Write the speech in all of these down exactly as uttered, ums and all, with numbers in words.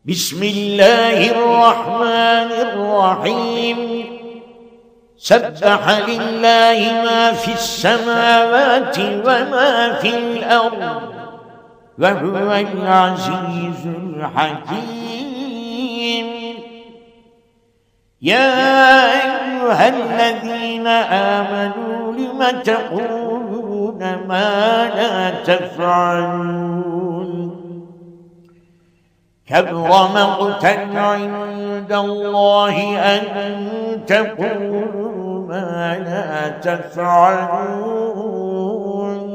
بسم الله الرحمن الرحيم سبح لله ما في السماوات وما في الأرض وهو العزيز الحكيم. يا أيها الذين آمنوا لم تقولون ما لا تفعلون كبر مقتا عند الله أن تقولوا ما لا تفعلون.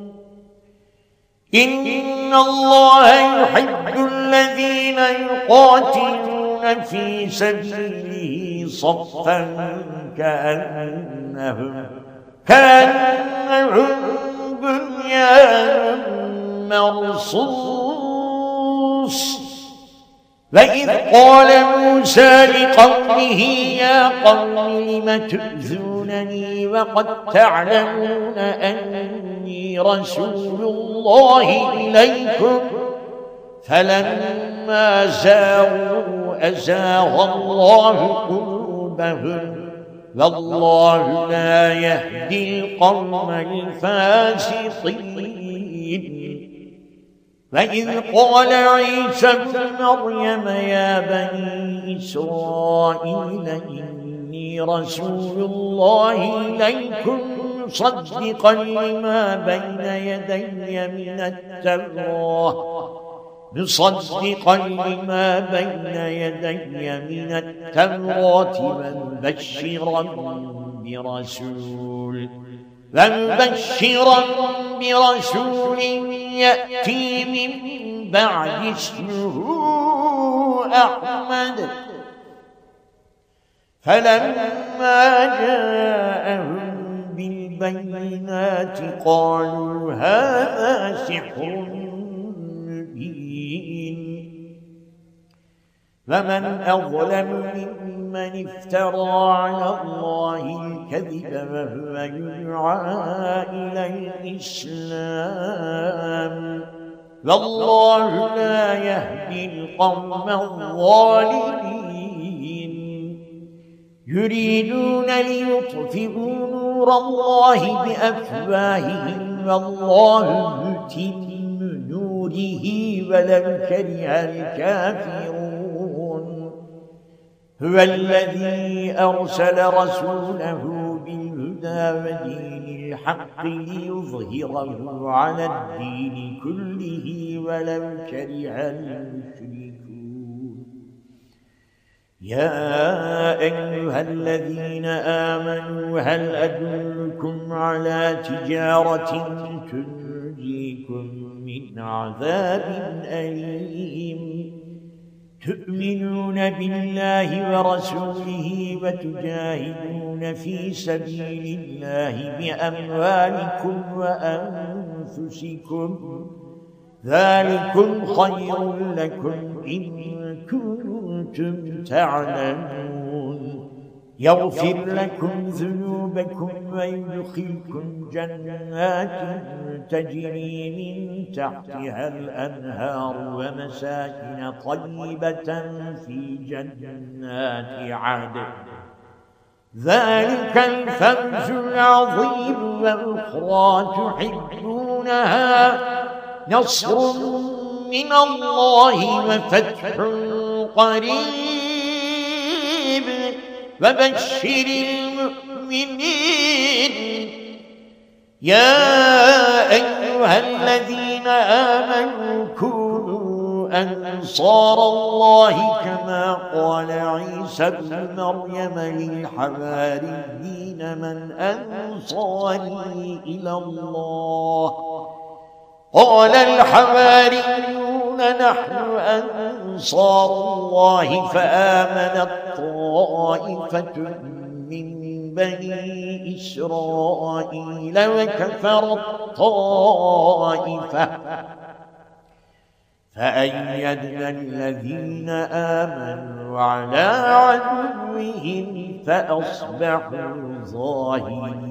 إن الله يحب الذين يقاتلون في سبيله صفا كأنهم كأنهم بنيان مرصوص. وإذ قال موسى لقومه يا قوم لم تؤذونني وقد تعلمون أني رسول الله إليكم فلما زاغوا أزاغ الله قلوبهم والله لا يهدي القوم الفاسقين. وإذ قال عيسى ابن مريم يا بني إسرائيل إني رسول الله إليكم مصدقا لما بين يدي من التوراة مصدقا لما بين يدي من التوراة ومبشرا برسول ومبشرا برسول يأتي من بعد اسمه أحمد. فلما جاءهم بالبينات قالوا هذا سحر مبين. ومن أظلم ممن افترى على الله الكذب وهو يدعى إلى الإسلام والله لا يهدي القوم الظالمين. يريدون ليطفئوا نور الله بأفواههم والله متم نوره ولو كره الكافرون. هو الذي أرسل رسوله بالهدى ودين الحق ليظهره على الدين كله ولو كره المشركون. يا أيها الذين آمنوا هل أدلكم على تجارة تنجيكم من عذاب أليم تؤمنون بالله ورسوله وتجاهدون في سبيل الله بأموالكم وأنفسكم ذلكم خير لكم إن كنتم تعلمون. يغفر لكم ذنوبكم ويدخلكم جنات تجري من تحتها الأنهار ومساكن طيبة في جنات عدن ذلك الفوز العظيم. وأخرى تحبونها نصر من الله وفتح قريب وبشر المؤمنين. يا أيها الذين آمنوا كونوا أنصار الله كما قال عيسى ابن مريم للحواريين من أنصاري إلى الله قال الحواريون نحن أنصار الله فآمنت طائفة من بني إسرائيل وكفرت طائفة فأيدنا الذين آمنوا على عدوهم فأصبحوا ظاهرين.